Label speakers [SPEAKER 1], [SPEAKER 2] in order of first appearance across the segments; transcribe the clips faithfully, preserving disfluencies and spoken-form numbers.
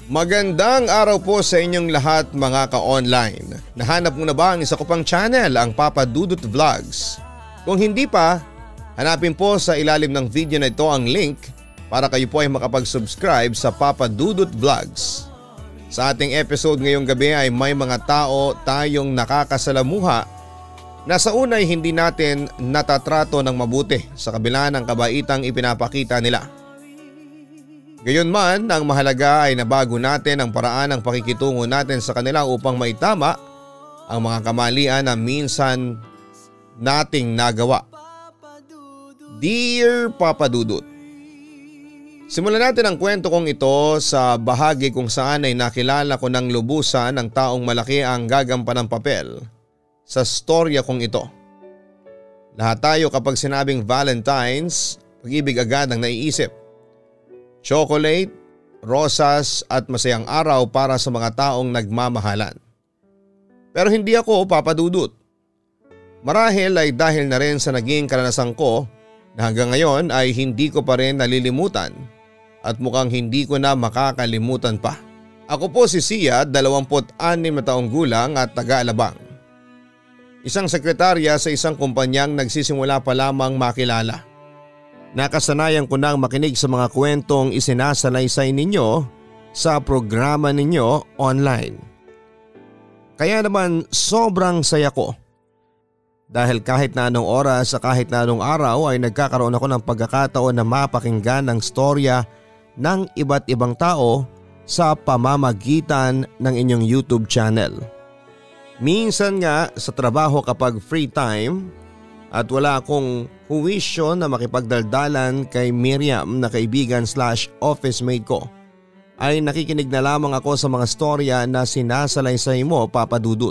[SPEAKER 1] Magandang araw po sa inyong lahat mga ka-online. Nahanap mo na ba ang isa ko pang channel, ang Papa Dudut Vlogs? Kung hindi pa, hanapin po sa ilalim ng video na ito ang link para kayo po ay makapag-subscribe sa Papa Dudut Vlogs. Sa ating episode ngayong gabi ay may mga tao tayong nakakasalamuha na sa unay hindi natin natatrato ng mabuti sa kabila ng kabaitang ipinapakita nila. Gayunman, ang mahalaga ay nabago natin ang paraan ng pakikitungo natin sa kanila upang maitama ang mga kamalian na minsan nating nagawa. Dear Papa Dudut, simulan natin ang kwento kong ito sa bahagi kung saan ay nakilala ko ng lubusan ng taong malaki ang gagampan ng papel sa storya kong ito. Lahat tayo kapag sinabing Valentine's, pag-ibig agad ang naiisip. Chocolate, rosas at masayang araw para sa mga taong nagmamahalan. Pero hindi ako, Papa Dudut. Marahil ay dahil na rin sa naging karanasan ko na hanggang ngayon ay hindi ko pa rin nalilimutan at mukhang hindi ko na makakalimutan pa. Ako po si Sia, dalawampu't anim na taong gulang at taga-Alabang. Isang sekretarya sa isang kumpanyang nagsisimula pa lamang makilala. Nakasanayan ko nang makinig sa mga kwentong isinasalaysay ninyo sa programa ninyo online. Kaya naman sobrang saya ko. Dahil kahit na anong oras sa kahit na anong araw ay nagkakaroon ako ng pagkakataon na mapakinggan ng storya ng iba't ibang tao sa pamamagitan ng inyong YouTube channel. Minsan nga sa trabaho kapag free time at wala akong huwisyo na makipagdaldalan kay Miriam na kaibigan slash office mate ko, ay nakikinig na lamang ako sa mga storya na sinasalaysay mo, Papa Dudut.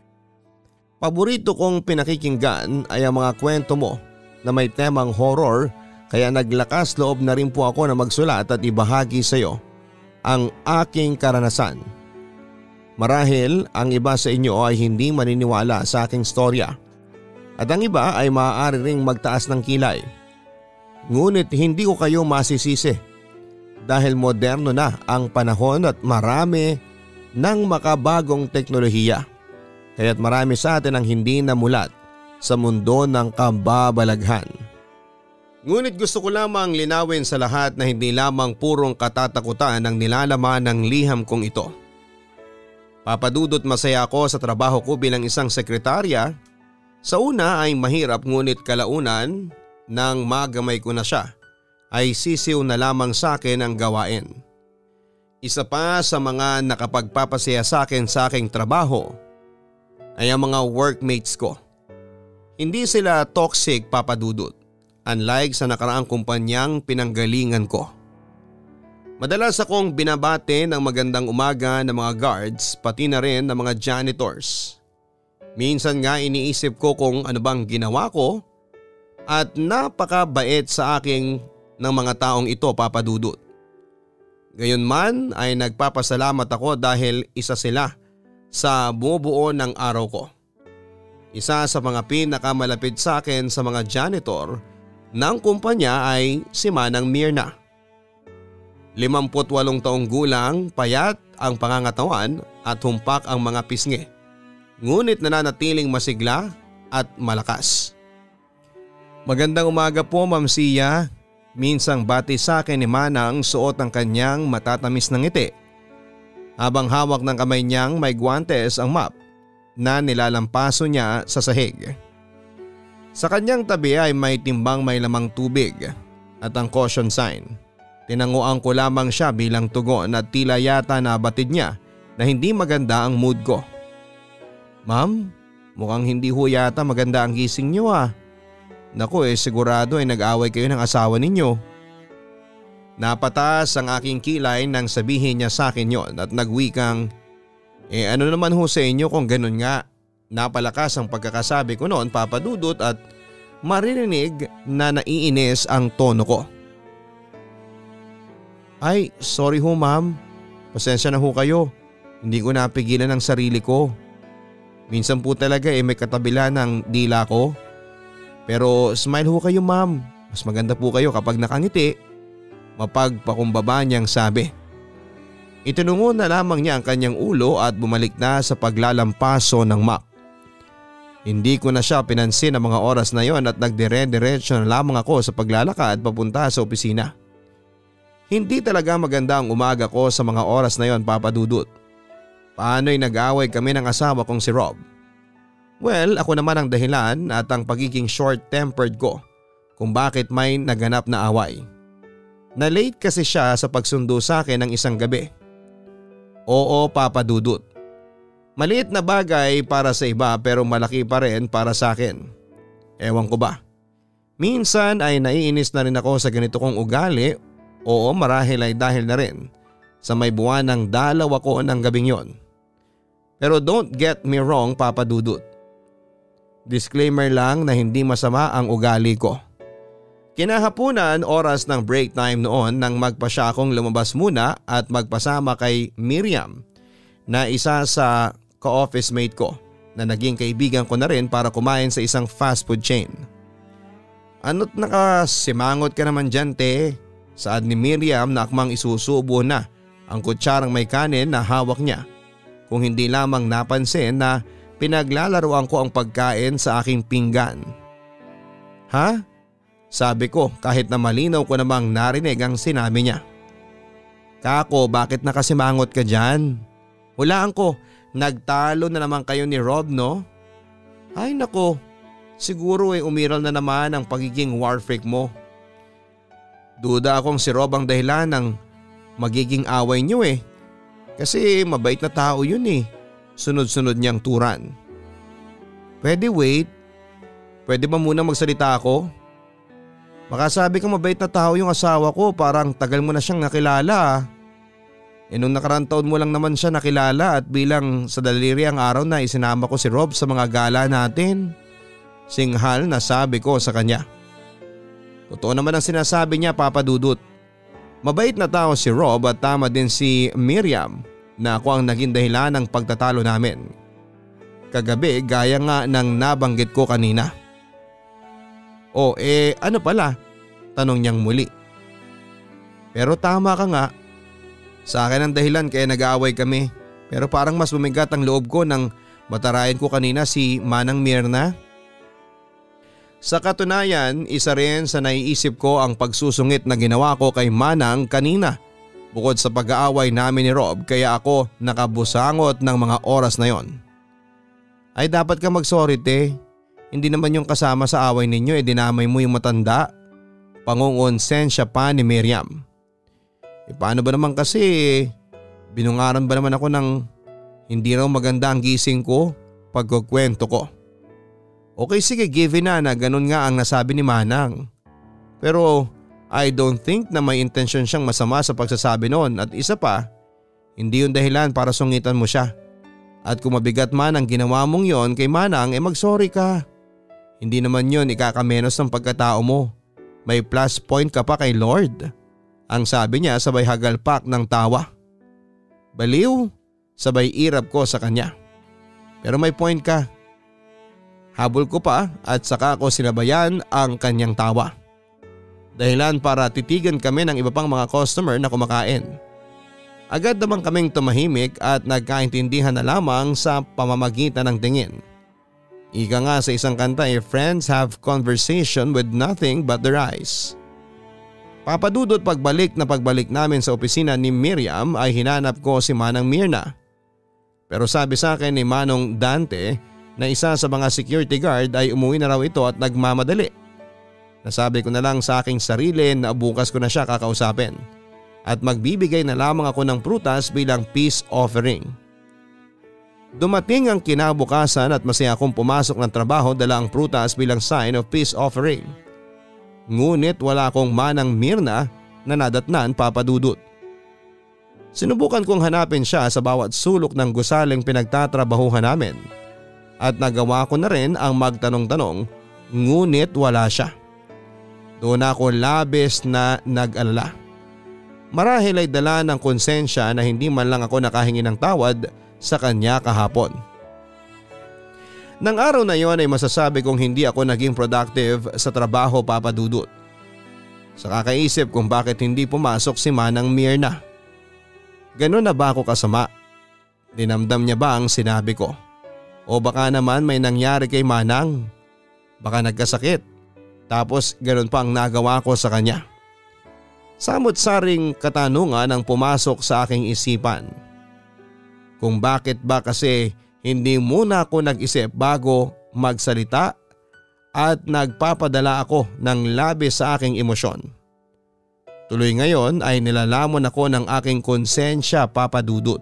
[SPEAKER 1] Paborito kong pinakikinggan ay ang mga kwento mo na may temang horror, kaya naglakas loob na rin po ako na magsulat at ibahagi sa iyo ang aking karanasan. Marahil ang iba sa inyo ay hindi maniniwala sa aking storya at ang iba ay maaari ring magtaas ng kilay. Ngunit hindi ko kayo masisisi dahil moderno na ang panahon at marami ng makabagong teknolohiya. Kaya't marami sa atin ang hindi namulat sa mundo ng kababalaghan. Ngunit gusto ko lamang linawin sa lahat na hindi lamang purong katatakutan ang nilalaman ng liham kong ito. Papa Dudut, masaya ako sa trabaho ko bilang isang sekretarya. Sa una ay mahirap ngunit kalaunan nang magamay ko na siya ay sisiw na lamang sa akin ang gawain. Isa pa sa mga nakapagpapasaya sa akin sa aking trabaho ay ang mga workmates ko. Hindi sila toxic, Papa Dudut, unlike sa nakaraang kumpanyang pinanggalingan ko. Madalas akong binabate ng magandang umaga ng mga guards pati na rin ng mga janitors. Minsan nga iniisip ko kung ano bang ginawa ko at napakabait sa aking ng mga taong ito, Papa Dudut. Gayunman ay nagpapasalamat ako dahil isa sila sa bumubuo ng araw ko. Isa sa mga pinakamalapit sa akin sa mga janitor ng kumpanya ay si Manang Mirna. Limamput walong taong gulang, payat ang pangangatawan at humpak ang mga pisngi. Ngunit nananatiling masigla at malakas. Magandang umaga po, Ma'am Sia. Minsang bati sa akin ni Manang suot ang kanyang matatamis na ngiti. Habang hawak ng kamay niyang may guwantes ang mop na nilalampaso niya sa sahig. Sa kanyang tabi ay may timbang may lamang tubig at ang caution sign. Tinanguan ko lamang siya bilang tugon at tila yata nabatid niya na hindi maganda ang mood ko. Ma'am, mukhang hindi ho yata maganda ang gising niyo ah. Naku eh, sigurado ay nag-away kayo ng asawa ninyo. Napatas ang aking kilay nang sabihin niya sa akin yon at nagwikang, eh ano naman ho sa inyo kung ganun nga. Napalakas ang pagkakasabi ko noon, Papa Dudut, at maririnig na naiinis ang tono ko. Ay, sorry ho ma'am. Pasensya na ho kayo. Hindi ko napigilan ang sarili ko. Minsan po talaga eh may katabila ng dila ko. Pero smile ho kayo ma'am. Mas maganda po kayo kapag nakangiti. Mapagpakumbaba niyang sabi. Itinungo na lamang niya ang kanyang ulo at bumalik na sa paglalampaso ng map. Hindi ko na siya pinansin ang mga oras na yon at nagdire-diretso na lamang ako sa paglalakad papunta sa opisina. Hindi talaga maganda ang umaga ko sa mga oras na yon, Papa Dudut. Paano'y nag-away kami ng asawa kong si Rob? Well, ako naman ang dahilan at ang pagiging short-tempered ko kung bakit may naganap na away. Na-late kasi siya sa pagsundo sa akin ng isang gabi. Oo, Papa Dudut. Maliit na bagay para sa iba pero malaki pa rin para sa akin. Ewan ko ba. Minsan ay naiinis na rin ako sa ganito kong ugali. Oo, marahil ay dahil na rin sa may buwan ng dalaw ako ng gabing yon. Pero don't get me wrong, Papa Dudut. Disclaimer lang na hindi masama ang ugali ko. Kinahapunan, oras ng break time noon nang magpa siya akong lumabas muna at magpasama kay Miriam na isa sa ka-office mate ko na naging kaibigan ko na rin para kumain sa isang fast food chain. Ano't nakasimangot ka naman dyan, te? Saad ni Miriam na akmang isusubo na ang kutsarang may kanin na hawak niya, kung hindi lamang napansin na pinaglalaroan ko ang pagkain sa aking pinggan. Ha? Sabi ko kahit na malinaw ko namang narinig ang sinabi niya. Kako, bakit nakasimangot ka dyan? Hulaan ko, nagtalo na naman kayo ni Rob, no? Ay nako, siguro ay umiral na naman ang pagiging war freak mo. Duda akong si Rob ang dahilan ng magiging away niyo eh. Kasi mabait na tao yun eh. Sunod-sunod niyang turan. Pwede wait? Pwede ba muna magsalita ako? Baka sabi ko mabait na tao yung asawa ko, parang tagal mo na siyang nakilala. E nung nakarang taon mo lang naman siya nakilala at bilang sa daliri ang araw na isinama ko si Rob sa mga gala natin. Singhal na sabi ko sa kanya. Totoo naman ang sinasabi niya, Papa Dudut. Mabait na tao si Rob at tama din si Miriam na ako ang naging dahilan ng pagtatalo namin. Kagabi gaya nga ng nabanggit ko kanina. O eh ano pala? Tanong niyang muli. Pero tama ka nga. Sa akin ang dahilan kaya nag-aaway kami. Pero parang mas bumigat ang loob ko nang matarayan ko kanina si Manang Mirna. Sa katunayan, isa rin sa naiisip ko ang pagsusungit na ginawa ko kay Manang kanina. Bukod sa pag-aaway namin ni Rob kaya ako nakabusangot ng mga oras na yon. Ay dapat ka mag-sorry, te. Hindi naman yung kasama sa away ninyo eh dinamay mo yung matanda. Pangungonsensya pa ni Miriam. E paano ba naman kasi binungaran ba naman ako ng hindi raw maganda ang gising ko pagkukwento ko. Okay sige, given na na ganun nga ang nasabi ni Manang. Pero I don't think na may intensyon siyang masama sa pagsasabi noon at isa pa, hindi yung dahilan para sungitan mo siya. At kung mabigat man ang ginawa mong yon kay Manang eh mag-sorry ka. Hindi naman yon ikakamenos ng pagkatao mo. May plus point ka pa kay Lord. Ang sabi niya sabay hagalpak ng tawa. Baliw, sabay irap ko sa kanya. Pero may point ka. Habol ko pa at saka ko sinabayan ang kanyang tawa. Dahilan para titigan kami ng iba pang mga customer na kumakain. Agad naman kaming tumahimik at nagkaintindihan na lamang sa pamamagitan ng tingin. Ika nga sa isang kanta, eh, friends have conversation with nothing but their eyes. Papadudot pagbalik na pagbalik namin sa opisina ni Miriam ay hinanap ko si Manang Mirna. Pero sabi sa akin ni Manong Dante na isa sa mga security guard ay umuwi na raw ito at nagmamadali. Nasabi ko na lang sa aking sarili na bukas ko na siya kakausapin at magbibigay na lamang ako ng prutas bilang peace offering. Dumating ang kinabukasan at masaya akong pumasok ng trabaho dala ang prutas bilang sign of peace offering. Ngunit wala akong Manang Mirna na nadatnan, Papa Dudut. Sinubukan kong hanapin siya sa bawat sulok ng gusaling pinagtatrabahuhan namin at nagawa ko na rin ang magtanong-tanong ngunit wala siya. Doon ako labis na nag-alala. Marahil ay dala ng konsensya na hindi man lang ako nakahingi ng tawad sa kanya kahapon. Nang araw na yon ay masasabi kong hindi ako naging productive sa trabaho, Papa Dudut. Sa kakaisip kung bakit hindi pumasok si Manang Mirna. Ganon na ba ako kasama? Dinamdam niya ba ang sinabi ko? O baka naman may nangyari kay Manang? Baka nagkasakit, tapos ganon pa ang nagawa ko sa kanya. Samot-saring katanungan ang pumasok sa aking isipan. Kung bakit ba kasi hindi muna ako nag-isip bago magsalita at nagpapadala ako ng labis sa aking emosyon. Tuloy ngayon ay nilalamon ako ng aking konsensya, Papa Dudut.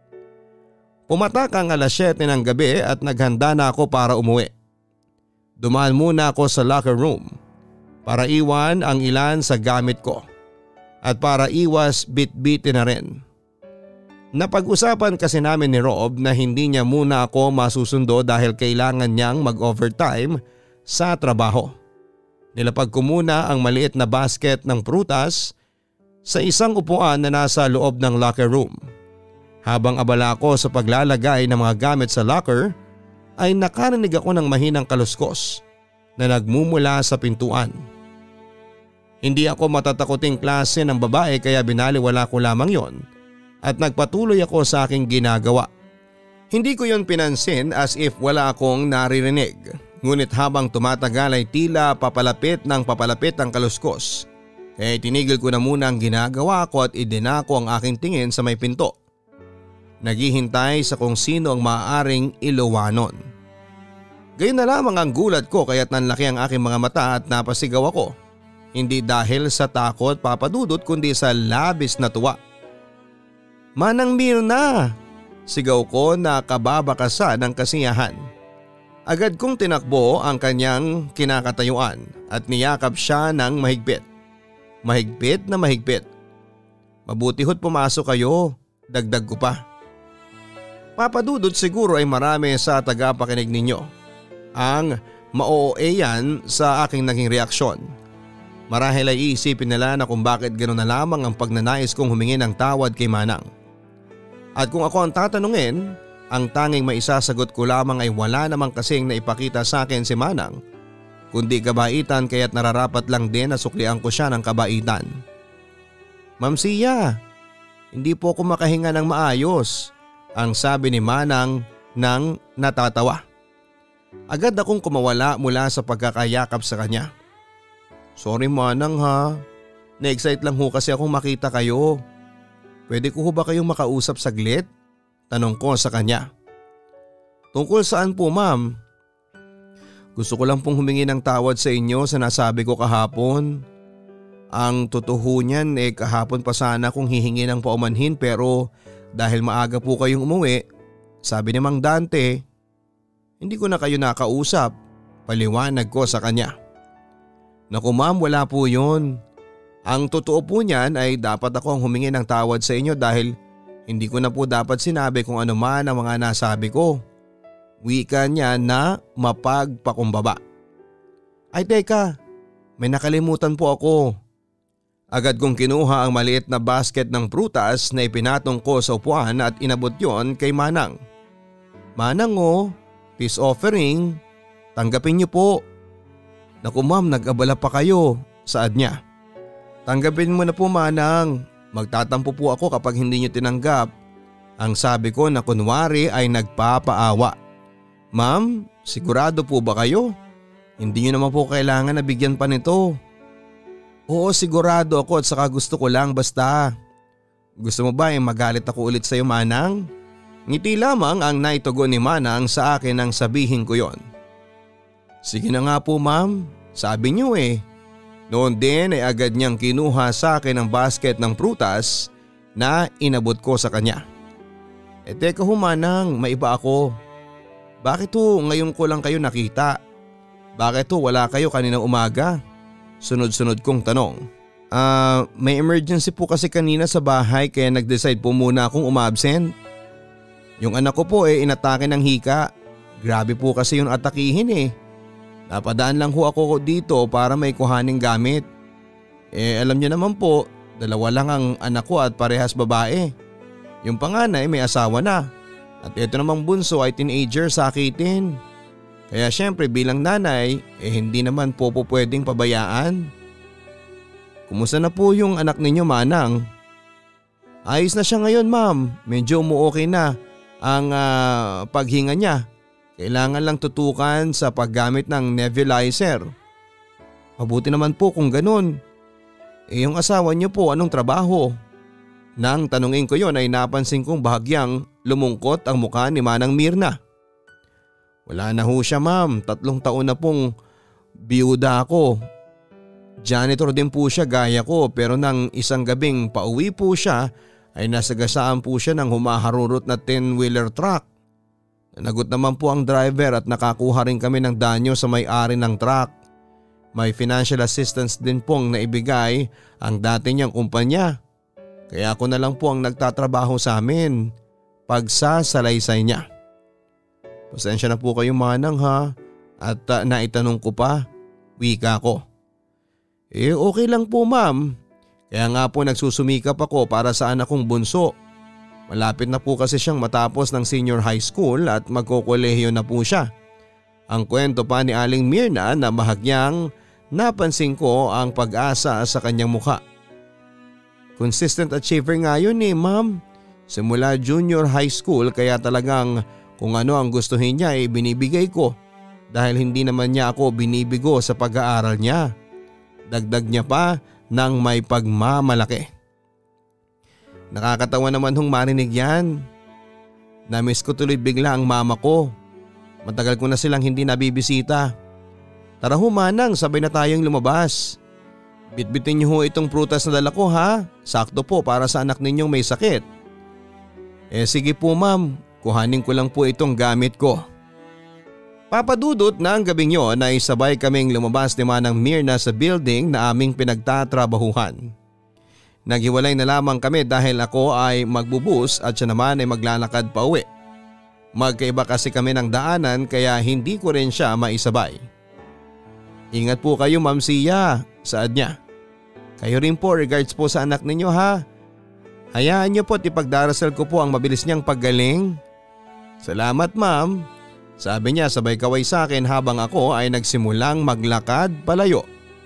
[SPEAKER 1] Pumatak ang alas siyete ng gabi at naghanda na ako para umuwi. Dumaan muna ako sa locker room para iwan ang ilan sa gamit ko at para iwas bit-bitin na rin. Napag-usapan kasi namin ni Rob na hindi niya muna ako masusundo dahil kailangan niyang mag-overtime sa trabaho. Nilapag ko muna ang maliit na basket ng prutas sa isang upuan na nasa loob ng locker room. Habang abala ako sa paglalagay ng mga gamit sa locker ay nakarinig ako ng mahinang kaluskos na nagmumula sa pintuan. Hindi ako matatakoting klase ng babae kaya binaliwala ko lamang yon at nagpatuloy ako sa aking ginagawa. Hindi ko yon pinansin as if wala akong naririnig. Ngunit habang tumatagal ay tila papalapit ng papalapit ang kaluskos. Kaya tinigil ko na muna ang ginagawa ko at idinako ang aking tingin sa may pinto. Naghihintay sa kung sino ang maaaring iluwanon. Gayon na lamang ang gulat ko kaya't nanlaki ang aking mga mata at napasigaw ako. Hindi dahil sa takot, Papa Dudut, kundi sa labis na tuwa. "Manang Mirna!" Sigaw ko na kababakasan ng kasiyahan. Agad kong tinakbo ang kanyang kinakatayuan at niyakap siya ng mahigpit. Mahigpit na mahigpit. "Mabuti ho't pumasok kayo," dagdag ko pa. Papa Dudut, siguro ay marami sa tagapakinig ninyo ang ma-o-e yan sa aking naging reaksyon. Marahil ay iisipin nila na kung bakit gano'n na lamang ang pagnanais kong humingi ng tawad kay Manang. At kung ako ang tatanungin, ang tanging maisasagot ko lamang ay wala namang kasing naipakita sa akin si Manang, kundi kabaitan kaya't nararapat lang din na suklian ko siya ng kabaitan. "Ma'am Sia, hindi po ako makahinga ng maayos," ang sabi ni Manang nang natatawa. Agad akong kumawala mula sa pagkakayakap sa kanya. "Sorry Manang ha, na-excite lang ho kasi akong makita kayo. Pwede ko ho ba kayong makausap saglit?" Tanong ko sa kanya. "Tungkol saan po ma'am?" "Gusto ko lang pong humingi ng tawad sa inyo sa nasabi ko kahapon. Ang totoo niyan eh kahapon pa sana kung hihingi ng paumanhin pero dahil maaga po kayong umuwi, sabi ni Mang Dante, hindi ko na kayo nakausap." Paliwanag ko sa kanya. "Naku ma'am, wala po yun. Ang totoo po niyan ay dapat ako ang humingi ng tawad sa inyo dahil hindi ko na po dapat sinabi kung ano man ang mga nasabi ko. Wika niya na mapagpakumbaba." "Ay teka, may nakalimutan po ako." Agad kong kinuha ang maliit na basket ng prutas na ipinatong ko sa upuan at inabot yon kay Manang. "Manang oh, peace offering. Tanggapin niyo po." "Naku ma'am, nag-abala pa kayo," saad niya. "Tanggapin mo na po Manang. Magtatampo po ako kapag hindi niyo tinanggap." Ang sabi ko na kunwari ay nagpapaawa. "Ma'am, sigurado po ba kayo? Hindi niyo naman po kailangan na bigyan pa nito." "Oo, sigurado ako at saka gusto ko lang basta. Gusto mo ba yung magalit ako ulit sa iyo Manang?" Ngiti lamang ang naitugon ni Manang sa akin nang sabihin ko yon. "Sige na nga po ma'am, sabi niyo eh." Noon din ay agad niyang kinuha sa akin ang basket ng prutas na inabot ko sa kanya. "Eh teka ho Manang, maiba ako. Bakit ho ngayon ko lang kayo nakita? Bakit ho wala kayo kaninang umaga?" Sunod-sunod kong tanong. Ah, uh, may emergency po kasi kanina sa bahay kaya nag-decide po muna akong umabsent. Yung anak ko po eh inatake ng hika. Grabe po kasi yung atakihin eh. Napadaan lang ho ako dito para may kuhaning gamit. Eh alam niyo naman po, dalawa lang ang anak ko at parehas babae. Yung panganay may asawa na. At ito namang bunso ay teenager sa akin. Kaya syempre bilang nanay eh hindi naman po po pwedeng pabayaan." "Kumusta na po yung anak ninyo Manang?" Ayos na siya ngayon ma'am, medyo umuokay na ang uh, paghinga niya. Kailangan lang tutukan sa paggamit ng nebulizer. Mabuti naman po kung ganun. Eh yung asawa niyo po anong trabaho? Nang tanungin ko yon ay napansin kong bahagyang lumungkot ang mukha ni Manang Mirna. Wala na ho siya ma'am, tatlong taon na pong biyuda ako. Janitor din po siya gaya ko pero nang isang gabing pauwi po siya ay nasagasaan po siya ng humaharurot na ten-wheeler truck. Nagot naman po ang driver at nakakuha rin kami ng danyo sa may-ari ng truck. May financial assistance din pong naibigay ang dati niyang kumpanya. Kaya ako na lang po ang nagtatrabaho sa amin. Pagsasalaysay niya. Pasensya na po kayo Manang ha at uh, naitanong ko pa, wika ko. Eh okay lang po ma'am. Kaya nga po nagsusumikap ako para sa anak kong bunso. Malapit na po kasi siyang matapos ng senior high school at magkokolehiyo na po siya. Ang kwento pa ni Aling Mirna na bahagyang napansin ko ang pag-asa sa kanyang mukha. Consistent achiever nga yun eh ma'am. Simula junior high school kaya talagang kung ano ang gustuhin niya ay binibigay ko dahil hindi naman niya ako binibigo sa pag-aaral niya. Dagdag niya pa ng may pagmamalaki. Nakakatawa naman hong marinig yan. Namiss ko tuloy bigla ang mama ko. Matagal ko na silang hindi nabibisita. Tara ho Manang, sabay na tayong lumabas. Bitbitin niyo ho itong prutas na dala ko ha. Sakto po para sa anak ninyong may sakit. Eh sige po ma'am, kuhanin ko lang po itong gamit ko. Papadudot na ang gabing yon ay sabay kaming lumabas ni Manang Mirna sa building na aming pinagtatrabahuhan. Naghiwalay na lamang kami dahil ako ay magbubus at siya naman ay maglalakad pa uwi. Magkaiba kasi kami ng daanan kaya hindi ko rin siya maisabay. Ingat po kayo Ma'am Sia, saad niya. Kayo rin po, regards po sa anak ninyo ha. Hayaan niyo po at ipagdarasal ko po ang mabilis niyang paggaling. Salamat ma'am. Sabi niya sabay kaway sa akin habang ako ay nagsimulang maglakad palayo.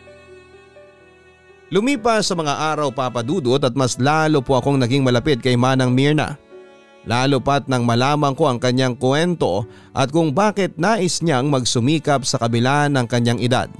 [SPEAKER 1] Lumipas sa mga araw papadudot at mas lalo po akong naging malapit kay Manang Mirna. Lalo pat nang malaman ko ang kanyang kwento at kung bakit nais niyang magsumikap sa kabila ng kanyang edad.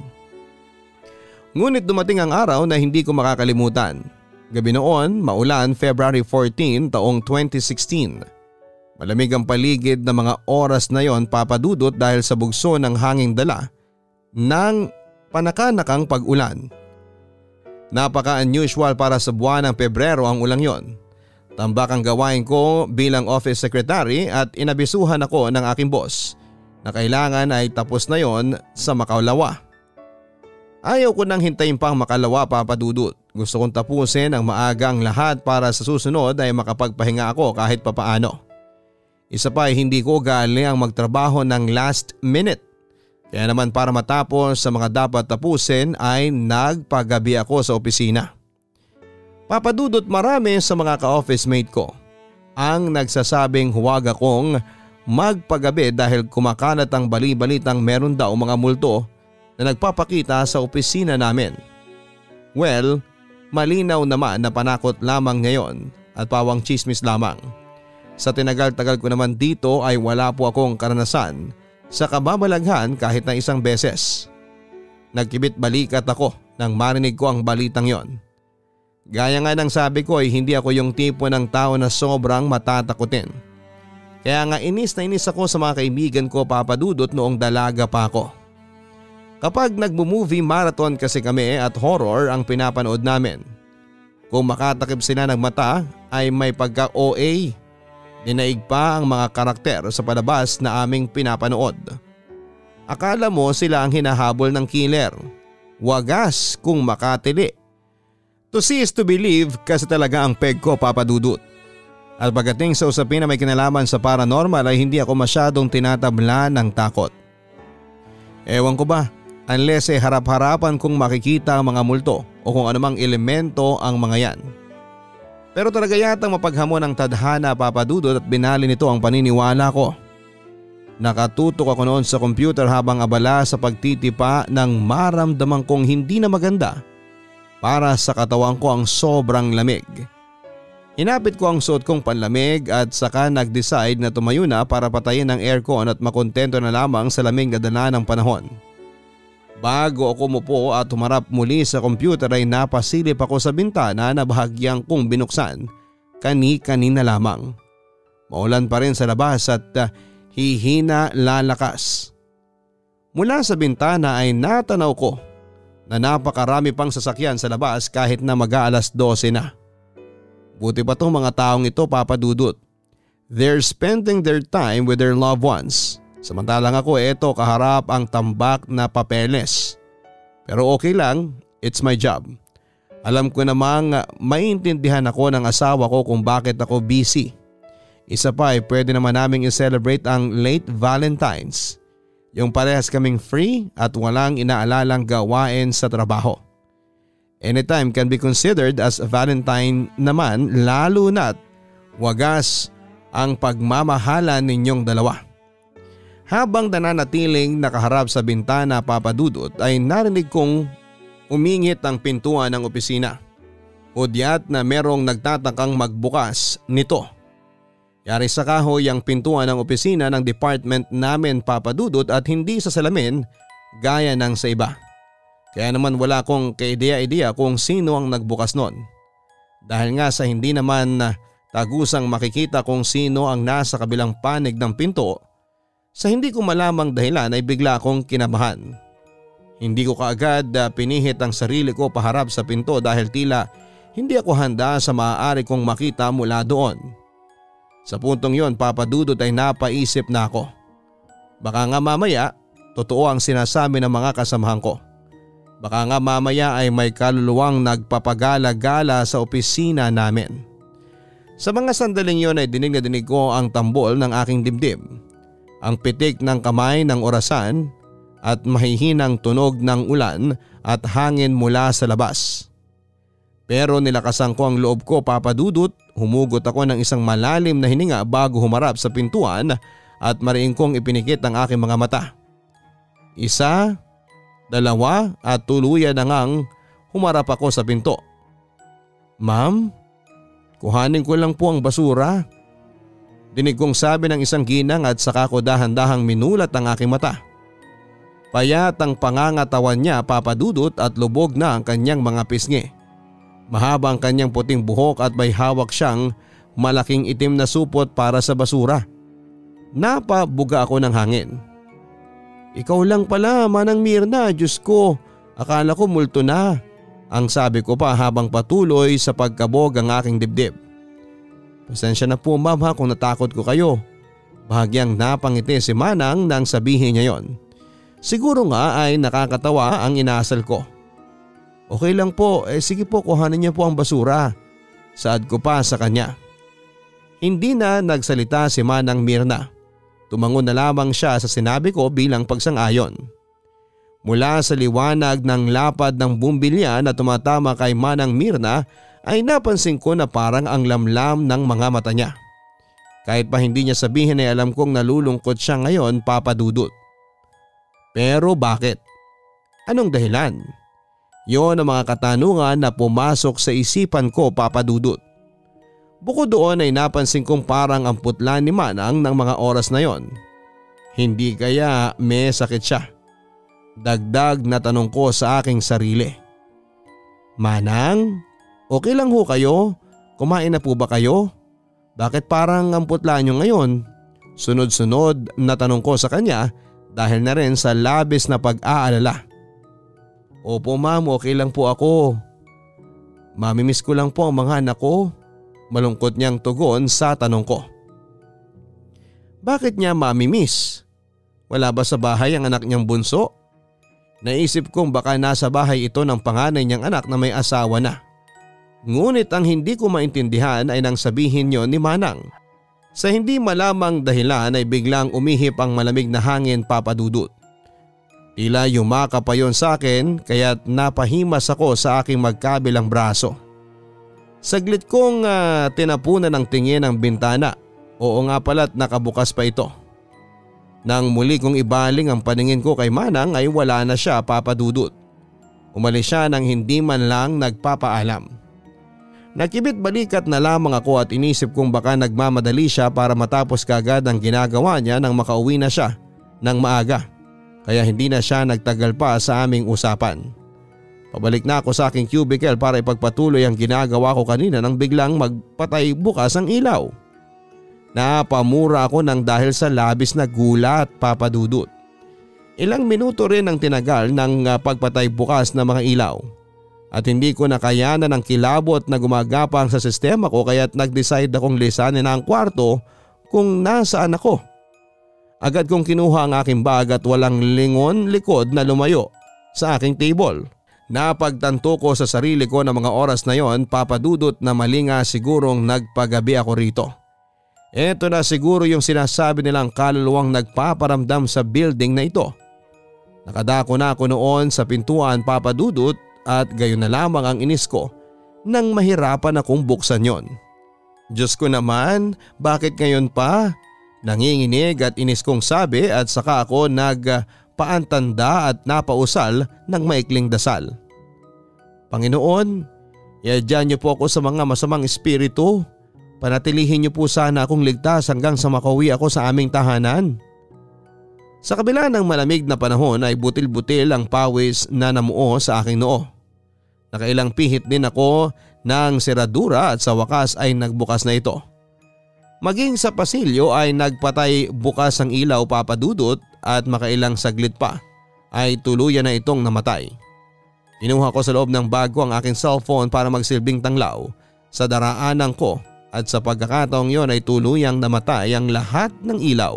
[SPEAKER 1] Ngunit dumating ang araw na hindi ko makakalimutan. Gabi noon, maulan, February fourteenth taong twenty sixteen. Malamig ang paligid ng mga oras na yon papadudot dahil sa bugso ng hanging dala ng panakanakang pag-ulan. Napaka-unusual para sa buwan ng Pebrero ang ulang yon. Tambak ang gawain ko bilang office secretary at inabisuhan ako ng aking boss na kailangan ay tapos na yon sa Makalawa. Ayaw ko nang hintayin pang Makalawa papadudot. Gusto kong tapusin ang maaga ang lahat para sa susunod ay makapagpahinga ako kahit papaano. Isa pa ay hindi ko ugali ang magtrabaho ng last minute. Kaya naman para matapos sa mga dapat tapusin ay nagpagabi ako sa opisina. Papadudot marami sa mga ka-office mate ko ang nagsasabing huwag akong magpagabi dahil kumakalat ang bali-balitang meron daw mga multo na nagpapakita sa opisina namin. Well, malinaw naman na panakot lamang ngayon at pawang chismis lamang. Sa tinagal-tagal ko naman dito ay wala po akong karanasan sa kababalaghan kahit na isang beses. Nagkibit balikat ako nang marinig ko ang balitang yon. Gaya nga ng sabi ko ay hindi ako yung tipo ng tao na sobrang matatakutin. Kaya nga inis na inis ako sa mga kaibigan ko papadudot noong dalaga pa ako. Kapag nagmo-movie marathon kasi kami at horror ang pinapanood namin. Kung makatakip sila ng mata ay may pagka-O A. Dinaig pa ang mga karakter sa palabas na aming pinapanood. Akala mo sila ang hinahabol ng killer. Wagas kung makatili. To see is to believe kasi talaga ang peg ko papadudot. At pagdating sa usapin na may kinalaman sa paranormal ay hindi ako masyadong tinatabla ng takot. Ewan ko ba, unless eh harap-harapan kong makikita ang mga multo o kung anumang elemento ang mga yan. Pero talaga yatang mapaghamon ang tadhana papadudot at binali nito ang paniniwala ko. Nakatutok ako noon sa computer habang abala sa pagtitipa nang maramdaman kong hindi na maganda para sa katawan ko ang sobrang lamig. Hinapit ko ang suot kong panlamig at saka nag-decide na tumayo na para patayin ang aircon at makontento na lamang sa lamig na dala ng panahon. Bago ako umupo at humarap muli sa computer ay napasilip ako sa bintana na bahagyang kong binuksan kani-kanina lamang. Maulan pa rin sa labas at uh, hihina lalakas. Mula sa bintana ay natanaw ko na napakarami pang sasakyan sa labas kahit na mag-aalas dose na. Buti pa tong mga taong ito, Papa Dudut. They're spending their time with their loved ones. Samantalang ako eto kaharap ang tambak na papeles. Pero okay lang, it's my job. Alam ko namang maintindihan ako ng asawa ko kung bakit ako busy. Isa pa ay pwede naman naming i-celebrate ang late Valentine's. Yung parehas kaming free at walang inaalalang gawain sa trabaho. Anytime can be considered as Valentine naman, lalo na't wagas ang pagmamahalan ninyong dalawa. Habang nananatiling nakaharap sa bintana, Papa Dudut, ay narinig kong umingit ang pintuan ng opisina. Hudyat na merong nagtatakang magbukas nito. Yari sa kahoy ang pintuan ng opisina ng department namin, Papa Dudut, at hindi sa salamin gaya ng sa iba. Kaya naman wala akong kaidea-idea kung sino ang nagbukas nun. Dahil nga sa hindi naman tagusang makikita kung sino ang nasa kabilang panig ng pinto, sa hindi ko malamang dahilan ay bigla akong kinabahan. Hindi ko kaagad pinihit ang sarili ko paharap sa pinto dahil tila hindi ako handa sa maaari kong makita mula doon. Sa puntong yon, Papa Dudut, ay napaisip na ako. Baka nga mamaya totoo ang sinasabi ng mga kasamahan ko. Baka nga mamaya ay may kaluluwang nagpapagala-gala sa opisina namin. Sa mga sandaling yon ay dinig na dinig ko ang tambol ng aking dibdib, ang pitik ng kamay ng orasan at mahihinang tunog ng ulan at hangin mula sa labas. Pero nilakasan ko ang loob ko, Papa Dudut. Humugot ako ng isang malalim na hininga bago humarap sa pintuan at mariing kong ipinikit ang aking mga mata. Isa, dalawa at tuluyan na ngang humarap ako sa pinto. Ma'am, kuhanin ko lang po ang basura. Dinig kong sabi ng isang ginang at saka ko dahan-dahang minulat ang aking mata. Payat ang pangangatawan niya, Papa Dudut, at lubog na ang kanyang mga pisngi. Mahaba ang kanyang puting buhok at may hawak siyang malaking itim na supot para sa basura. Napabuga ako ng hangin. Ikaw lang pala, Manang Mirna, Diyos ko, akala ko multo na, ang sabi ko pa habang patuloy sa pagkabog ang aking dibdib. Pasensya na po, ma'am, ha, kung natakot ko kayo. Bahagyang napangiti si Manang nang sabihin niya yon. Siguro nga ay nakakatawa ang inasal ko. Okay lang po, eh sige po, kuhanin niyo po ang basura. Saad ko pa sa kanya. Hindi na nagsalita si Manang Mirna. Tumangon na lamang siya sa sinabi ko bilang pagsang-ayon. Mula sa liwanag ng lapad ng bumbilya na tumatama kay Manang Mirna ay napansin ko na parang ang lamlam ng mga mata niya. Kahit pa hindi niya sabihin ay alam kong nalulungkot siya ngayon, Papa Dudut. Pero bakit? Anong dahilan? Yon ang mga katanungan na pumasok sa isipan ko, Papa Dudut. Bukod doon ay napansin kong parang ang putla ni Manang ng mga oras na yon. Hindi kaya may sakit siya? Dagdag na tanong ko sa aking sarili. Manang, okay lang ho kayo? Kumain na po ba kayo? Bakit parang ang putla niyo ngayon? Sunod-sunod na tanong ko sa kanya dahil na rin sa labis na pag-aalala. Opo ma'am, okay lang po ako. Mamimiss ko lang po ang mga anak ko. Malungkot niyang tugon sa tanong ko. Bakit niya mamimiss? Wala ba sa bahay ang anak niyang bunso? Naisip kong baka nasa bahay ito ng panganay niyang anak na may asawa na. Ngunit ang hindi ko maintindihan ay nang sabihin niyon ni Manang. Sa hindi malamang dahilan ay biglang umihip ang malamig na hangin, Papa Dudut. Tila yumaka pa yon sa akin kaya't napahimas ako sa aking magkabilang braso. Saglit kong uh, tinapunan ng tingin ang bintana. Oo nga pala't nakabukas pa ito. Nang muli kong ibaling ang paningin ko kay Manang ay wala na siya, Papa Dudut. Umalis siya nang hindi man lang nagpapaalam. Nakibit balikat na lamang ako at inisip kong baka nagmamadali siya para matapos kagad ang ginagawa niya nang makauwi na siya ng maaga. Kaya hindi na siya nagtagal pa sa aming usapan. Pabalik na ako sa aking cubicle para ipagpatuloy ang ginagawa ko kanina nang biglang magpatay bukas ang ilaw. Napamura ako nang dahil sa labis na gulat, Papa Dudut. Ilang minuto rin ang tinagal ng pagpatay bukas ng mga ilaw. At hindi ko nakayanan ang kilabot na gumagapang sa sistema ko kaya't nag-decide akong lisanin ang kwarto kung nasaan ako. Agad kong kinuha ang aking bag at walang lingon likod na lumayo sa aking table. Napagtanto ko sa sarili ko na mga oras na yon, Papa Dudut, na mali nga sigurong nagpagabi ako rito. Ito na siguro yung sinasabi nilang kaluluwang nagpaparamdam sa building na ito. Nakadako na ako noon sa pintuan, Papa Dudut, at gayon na lamang ang inis ko nang mahirapan akong buksan yon. Diyos ko naman, bakit ngayon pa? Nanginginig at inis kong sabi at saka ako nagpaantanda at napausal ng maikling dasal. Panginoon, iadyan niyo po ako sa mga masamang espiritu. Panatilihin niyo po sana akong ligtas hanggang sa makauwi ako sa aming tahanan. Sa kabila ng malamig na panahon ay butil-butil ang pawis na namuo sa aking noo. Nakailang pihit din ako ng seradura at sa wakas ay nagbukas na ito. Maging sa pasilyo ay nagpatay bukas ang ilaw, Papa Dudut, at makailang saglit pa ay tuluyan na itong namatay. Kinuha ko sa loob ng bag ko ang aking cellphone para magsilbing tanglaw sa daraanan ko at sa pagkakataong yon ay tuluyang namatay ang lahat ng ilaw.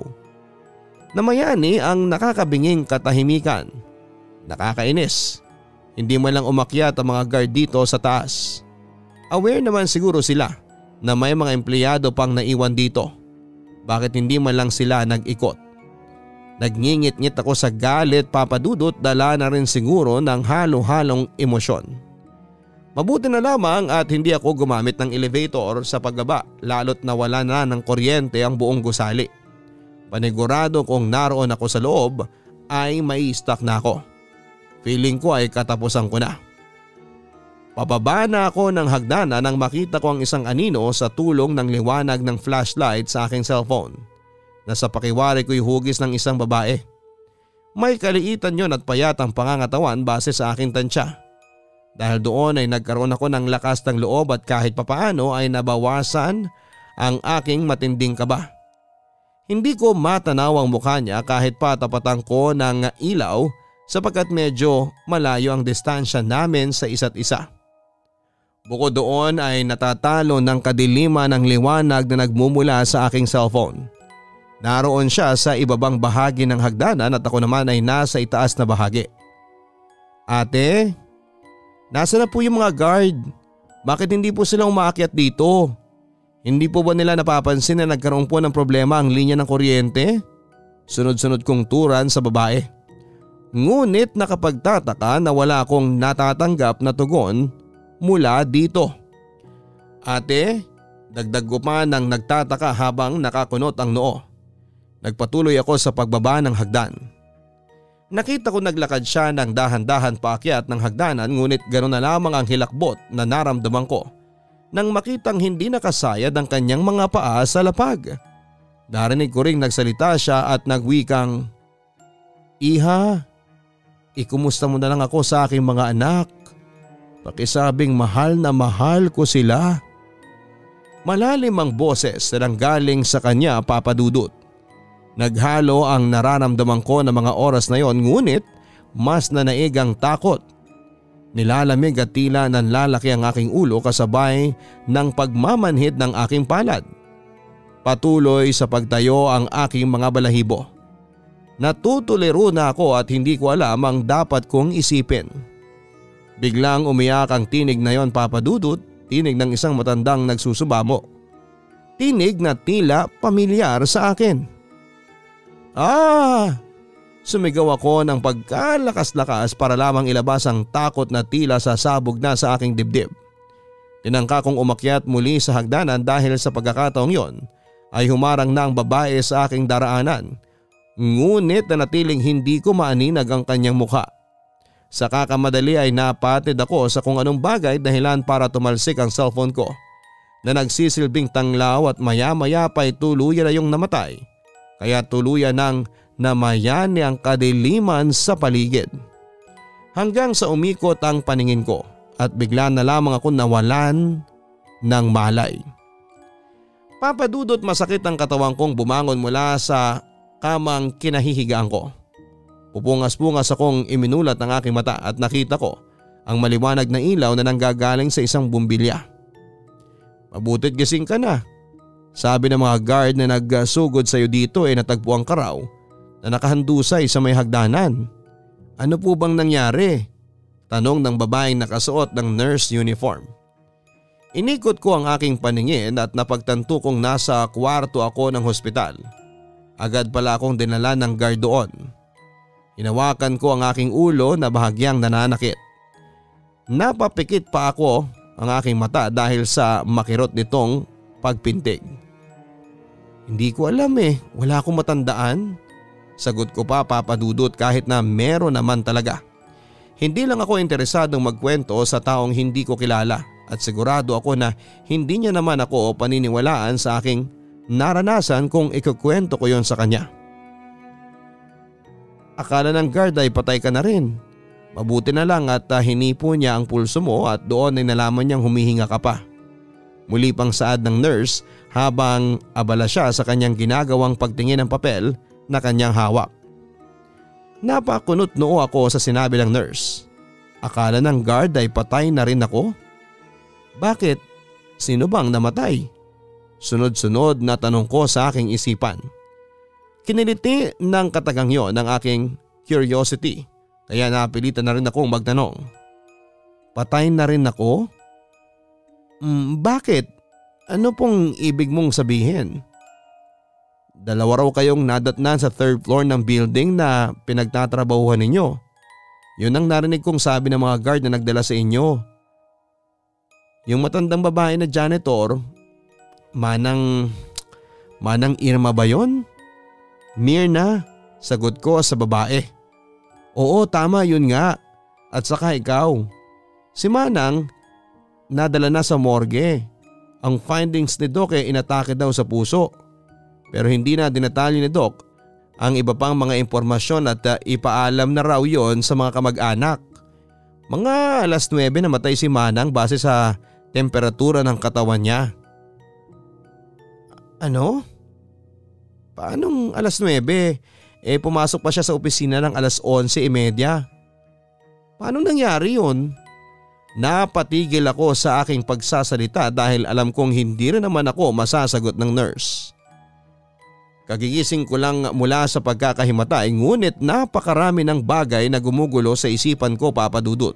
[SPEAKER 1] Namayani ang nakakabinging katahimikan. Nakakainis. Hindi man lang umakyat ang mga guard dito sa taas. Aware naman siguro sila na may mga empleyado pang naiwan dito. Bakit hindi man lang sila nag-ikot? Nagngingit-ngit ako sa galit, Papa Dudut, dala na rin siguro ng halo-halong emosyon. Mabuti na lamang at hindi ako gumamit ng elevator sa pagbaba lalo't nawala na ng kuryente ang buong gusali. Panigurado kung naroon ako sa loob ay may stuck na ako. Feeling ko ay katapusan ko na. Pababa na ako ng hagdanan nang makita ko ang isang anino sa tulong ng liwanag ng flashlight sa aking cellphone. Nasa pakiwari ko'y hugis ng isang babae. May kaliitan yon at payat ang pangangatawan base sa aking tansya. Dahil doon ay nagkaroon ako ng lakas ng loob at kahit papaano ay nabawasan ang aking matinding kaba. Hindi ko matanaw ang mukha niya kahit patapatan ko ng ilaw sapagkat medyo malayo ang distansya namin sa isa't isa. Bukod doon ay natatalo ng kadiliman ng liwanag na nagmumula sa aking cellphone. Naroon siya sa ibabang bahagi ng hagdanan at ako naman ay nasa itaas na bahagi. Ate, nasa na po yung mga guard? Bakit hindi po sila umaakyat dito? Hindi po ba nila napapansin na nagkaroon po ng problema ang linya ng kuryente? Sunod-sunod kong turan sa babae. Ngunit nakapagtataka na wala akong natatanggap na tugon mula dito. Ate, dagdag ko pa nang nagtataka habang nakakunot ang noo. Nagpatuloy ako sa pagbaba ng hagdan. Nakita ko naglakad siya ng dahan-dahan paakyat ng hagdanan ngunit ganoon na lamang ang hilakbot na naramdaman ko nang makitang hindi nakasayad ang kanyang mga paa sa lapag. Narinig ko ring nagsalita siya at nagwikang, "Iha, ikumusta mo na lang ako sa aking mga anak. Pakisabing mahal na mahal ko sila." Malalim ang boses na nanggaling sa kanya, Papa Dudut. Naghalo ang nararamdaman ko na mga oras na yon ngunit mas nanaig ang takot. Nilalamig at tila nanlalaki ang aking ulo kasabay ng pagmamanhid ng aking palad. Patuloy sa pagtayo ang aking mga balahibo. Natutuliro na ako at hindi ko alam ang dapat kong isipin. Biglang umiyak ang tinig na yon, Papa Dudut, tinig ng isang matandang nagsusubamo. Tinig na tila pamilyar sa akin. Ah! Sumigaw ako ng pagkalakas-lakas para lamang ilabas ang takot na tila sasabog na sa aking dibdib. Tinangka kong umakyat muli sa hagdanan dahil sa pagkakataong yon ay humarang na ang babae sa aking daraanan. Ngunit nanatiling hindi ko maaninag ang kanyang mukha. Sa kakamadali ay napatid ako sa kung anong bagay dahilan para tumalsik ang cellphone ko na nagsisilbing tanglaw at maya-maya pa ay tuluyan na yung namatay. Kaya tuluyan nang namayani ang kadiliman sa paligid. Hanggang sa umikot ang paningin ko at bigla na lamang ako nawalan ng malay. Papadudot masakit ang katawan kong bumangon mula sa kamang kinahihigaan ko. Pupungas-pungas akong iminulat ng aking mata at nakita ko ang maliwanag na ilaw na nanggagaling sa isang bumbilya. Mabutit gising ka na. Sabi ng mga guard na nagsugod sa iyo dito ay natagpuan ka raw na nakahandusay sa may hagdanan. Ano po bang nangyari? Tanong ng babaeng nakasuot ng nurse uniform. Inikot ko ang aking paningin at napagtanto kong nasa kwarto ako ng hospital. Agad pala akong dinala ng guard doon. Hinawakan ko ang aking ulo na bahagyang nananakit. Napapikit pa ako ang aking mata dahil sa makirot nitong pagpintig. Hindi ko alam eh, wala akong matandaan. Sagot ko pa papadudot kahit na meron naman talaga. Hindi lang ako interesadong magkwento sa taong hindi ko kilala at sigurado ako na hindi niya naman ako paniniwalaan sa aking naranasan kung ikukwento ko yon sa kanya. Akala ng guard ay patay ka na rin. Mabuti na lang at uh, hinipo niya ang pulso mo at doon ay nalaman niyang humihinga ka pa. Muli pang saad ng nurse habang abala siya sa kanyang ginagawang pagtingin ng papel na kanyang hawak. Napakunot noo ako sa sinabi ng nurse. Akala ng guard ay patay na rin ako? Bakit? Sino bang namatay? Sunod-sunod na tanong ko sa aking isipan. Kiniliti ng katagang yon ng aking curiosity kaya napilitan na rin akong magtanong. Patay na rin ako? Mm, bakit? Ano pong ibig mong sabihin? Dalawa raw kayong nadatnan sa third floor ng building na pinagtatrabahuhan ninyo. Yun ang narinig kong sabi ng mga guard na nagdala sa inyo. Yung matandang babae na janitor, Manang… Manang Irma ba yun? Mirna, sagot ko sa babae. Oo, tama yun nga. At saka ikaw. Si Manang, nadala na sa morgue. Ang findings ni Doc ay inatake daw sa puso. Pero hindi na dinatalyo ni Doc ang iba pang mga impormasyon at uh, ipaalam na raw yon sa mga kamag-anak. Mga alas nuwebe namatay si Manang base sa temperatura ng katawan niya. Ano? Paanong alas nuwebe? Eh pumasok pa siya sa opisina ng alas onse e media. Paano nangyari yun? Napatigil ako sa aking pagsasalita dahil alam kong hindi rin naman ako masasagot ng nurse. Kagigising ko lang mula sa pagkakahimatay ngunit napakarami ng bagay na gumugulo sa isipan ko, papadudot.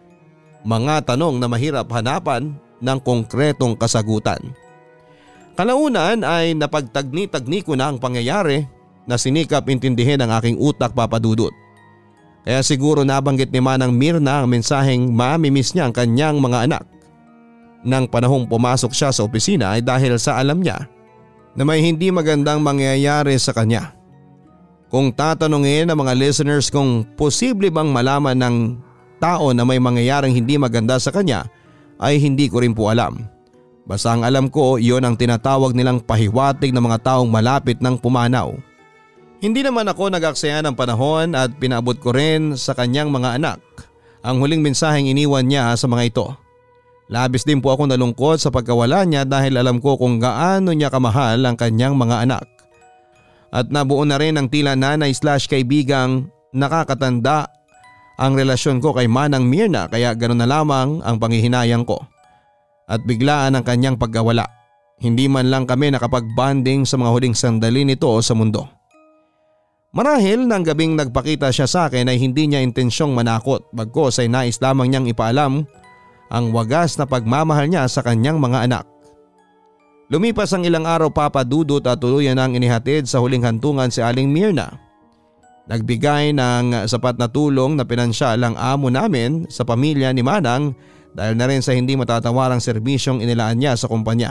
[SPEAKER 1] Mga tanong na mahirap hanapan ng konkretong kasagutan. Kalaunan ay napagtagni-tagni ko na ang pangyayari na sinikap intindihin ang aking utak, papadudot. Kaya siguro nabanggit ni Manang Mirna ang mensaheng mamimiss niya ang kanyang mga anak. Nang panahong pumasok siya sa opisina ay dahil sa alam niya na may hindi magandang mangyayari sa kanya. Kung tatanungin ng mga listeners kung posible bang malaman ng tao na may mangyayaring hindi maganda sa kanya ay hindi ko rin po alam. Basta ang alam ko iyon ang tinatawag nilang pahiwatig ng mga taong malapit ng pumanaw. Hindi naman ako nag-aksaya ng panahon at pinaabot ko rin sa kanyang mga anak ang huling mensaheng iniwan niya sa mga ito. Labis din po ako nalungkot sa pagkawala niya dahil alam ko kung gaano niya kamahal ang kanyang mga anak. At nabuo na rin ang tila nanay slash kaibigang nakakatanda ang relasyon ko kay Manang Mirna kaya ganoon na lamang ang panghihinayang ko. At biglaan ang kanyang pagkawala. Hindi man lang kami nakapag-bonding sa mga huling sandali nito sa mundo. Marahil nang gabing nagpakita siya sa akin ay hindi niya intensyong manakot bagkos ay nais lamang niyang ipaalam ang wagas na pagmamahal niya sa kanyang mga anak. Lumipas ang ilang araw, papadudot, at tuluyan ang inihatid sa huling hantungan si Aling Mirna. Nagbigay ng sapat na tulong na pinansyal ang amo namin sa pamilya ni Manang dahil na rin sa hindi matatawarang serbisyong inilaan niya sa kumpanya.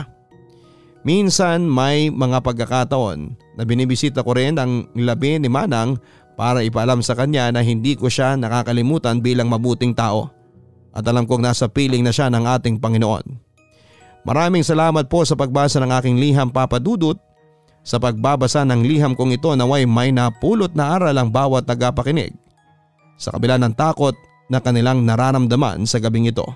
[SPEAKER 1] Minsan may mga pagkakataon na binibisita ko rin ang labi ni Manang para ipaalam sa kanya na hindi ko siya nakakalimutan bilang mabuting tao at alam kong nasa piling na siya ng ating Panginoon. Maraming salamat po sa pagbasa ng aking liham, Papa Dudut. Sa pagbabasa ng liham kong ito naway may napulot na aral ang bawat tagapakinig sa kabila ng takot na kanilang nararamdaman sa gabing ito.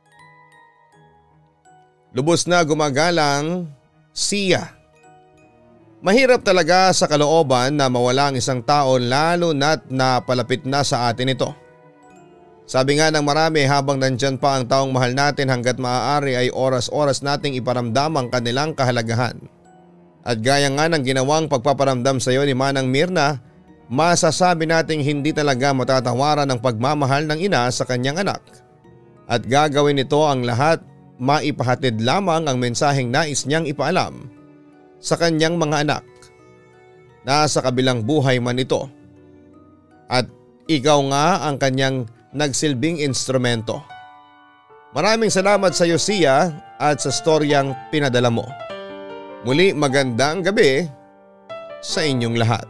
[SPEAKER 1] Lubos na gumagalang Sia. Mahirap talaga sa kalooban na mawala ang isang tao lalo na't napalapit na sa atin ito. Sabi nga ng marami, habang nandyan pa ang taong mahal natin hanggat maaari ay oras-oras nating iparamdam ang kanilang kahalagahan. At gaya nga ng ginawang pagpaparamdam sa iyo ni Manang Mirna, masasabi nating hindi talaga matatawaran ang pagmamahal ng ina sa kanyang anak. At gagawin nito ang lahat, maipahatid lamang ang mensaheng nais niyang ipaalam sa kanyang mga anak. Nasa kabilang buhay man ito. At ikaw nga ang kanyang nagsilbing instrumento. Maraming salamat sa iyo, Sia, at sa storyang pinadala mo. Muli, magandang gabi sa inyong lahat.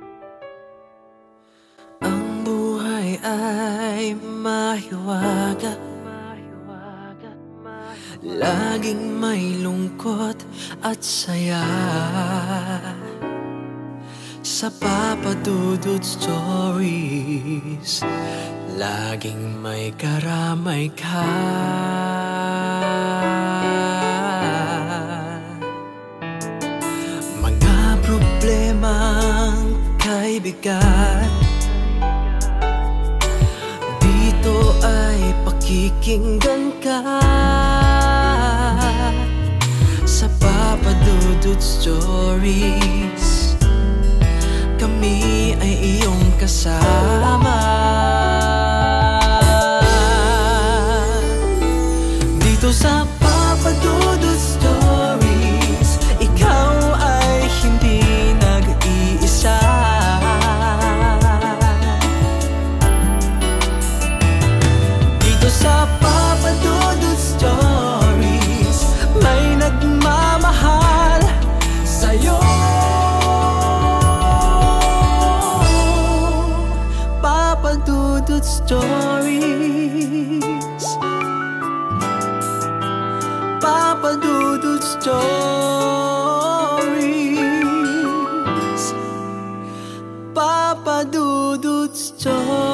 [SPEAKER 2] Ang buhay ay mahiwaga, laging may lungkot at saya. Sa Papa Dudut Stories, laging may karamay ka. Mga problemang kay bigat, dito ay pakikinggan ka. Sa Papa Dudut Stories, kami ay iyong kasama. Dito sa Papa Dudut Stories, ikaw ay hindi nag-iisa. Dito sa Papa Dudut Stories, may nagmamahal sa'yo. Papa Dudut Stories, Papa Dudut Stories, Papa Dudut Stories.